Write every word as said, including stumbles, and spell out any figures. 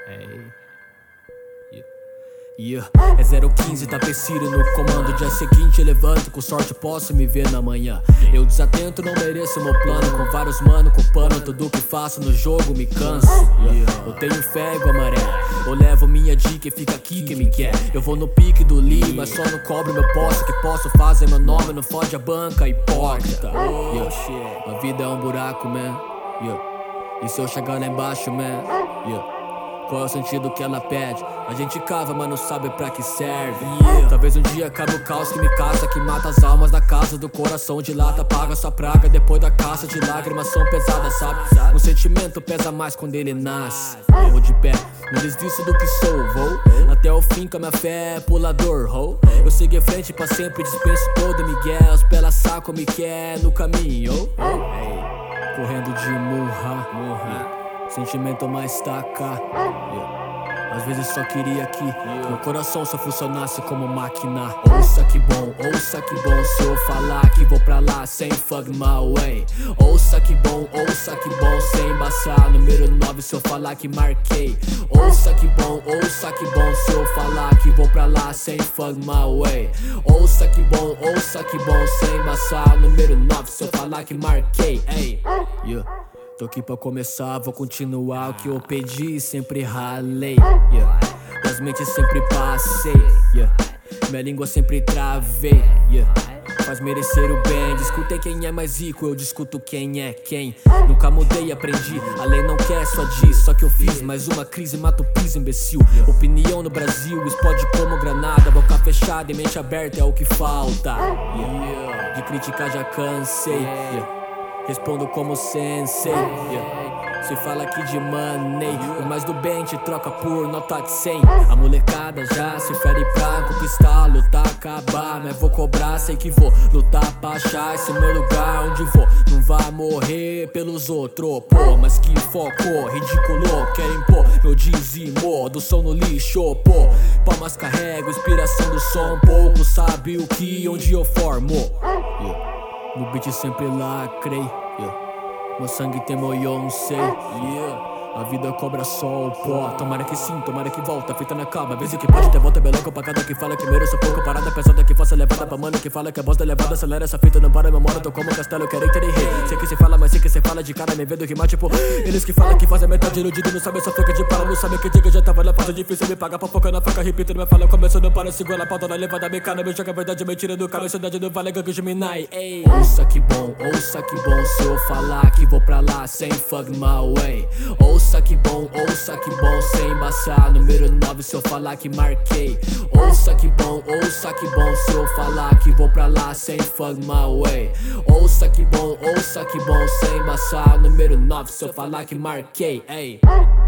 Hey. Yeah. Yeah. É zero quinze, tapecírio no comando. Dia seguinte eu levanto, com sorte posso me ver na manhã. Eu desatento, não mereço meu plano. Com vários mano, com pano, tudo que faço no jogo me canso. Yeah. Eu tenho fé igual maré. Eu levo minha dica e fica aqui quem me quer. Eu vou no pique do Lee, mas só não cobro meu posto. Que posso fazer meu nome, não fode a banca, hipócrita. Yeah. A vida é um buraco, man. Yeah. E se eu chegar lá embaixo, man? Yeah. Qual é o sentido que ela pede? A gente cava, mas não sabe pra que serve. Yeah. Talvez um dia acabe o caos que me caça, que mata as almas da casa do coração de lata. Paga sua praga depois da caça de lágrimas são pesadas, sabe? Um sentimento pesa mais quando ele nasce. Eu vou de pé, não desisto do que sou, vou até o fim com a minha fé é pulador, ho. Eu sigo em frente pra sempre, dispenso todo Miguel. Os pela saco me quer no caminho, oh. Hey. Correndo de murra, murra. Sentimento mais taca, yeah. Às vezes só queria que yeah. Meu coração só funcionasse como máquina. Ouça que bom, ouça que bom se eu falar que vou pra lá sem fuck my way. Ouça que bom, ouça que bom sem embaçar. Número nove se eu falar que marquei. Ouça que bom, ouça que bom se eu falar que vou pra lá sem fuck my way. Ouça que bom, ouça que bom sem embaçar. Número nove se eu falar que marquei. Hey. Yeah. Tô aqui pra começar, vou continuar o que eu pedi, sempre ralei, yeah. Das mentes sempre passei, yeah. Minha língua sempre travei, yeah. Faz merecer o bem, discutei quem é mais rico, eu discuto quem é quem. Nunca mudei, aprendi, a lei não quer, só diz. Só que eu fiz mais uma crise, mato o piso, imbecil. Opinião no Brasil, explode como granada. Boca fechada e mente aberta é o que falta, yeah. De criticar já cansei, yeah. Respondo como sensei, yeah. Se fala aqui de money, o mais do bem te troca por nota de cem. A molecada já se fere pra conquistar, lutar, acabar. Mas vou cobrar, sei que vou lutar pra achar esse meu lugar onde vou. Não vai morrer pelos outros, pô. Mas que foco, ridículo, querem pôr meu dizimo do som no lixo, pô. Palmas carrego, inspiração do som. Pouco sabe o que, onde eu formo, yeah. No beat sempre lacrei, yeah. Meu sangue tem moião, sei, yeah. A vida cobra sol, pó. Tomara que sim, tomara que volta, feita na calma. Vez que pode ter volta, beloca pra cada que fala que mereço pouco. Parada pesada que faça levada pra mano que fala que é bosta levada. Acelera essa fita, não para, memória, tô como castelo, querem ter rei. Sei que cê fala, mas sei que cê fala de cara, me vendo rimar tipo eles que falam que fazem metade iludido, não sabe, só fica de para. Não sabe que diga, já tava na pauta difícil, me paga pra focar na faca, repito, não me fala, começo, não para, segura a pauta na levada, me cara, me joga a verdade, mentira do cara, cidade não vale, gangue de Minai, ei. Ouça que bom, ouça que bom se eu falar que vou pra lá sem fuck my way. Ouça que bom, ouça que bom sem embaçar. Número nove se eu falar que marquei. Ouça que bom, ouça que bom se eu falar que vou pra lá sem fuck my way. Ouça que bom, ouça que bom sem embaçar. Número nove se eu falar que marquei, ei.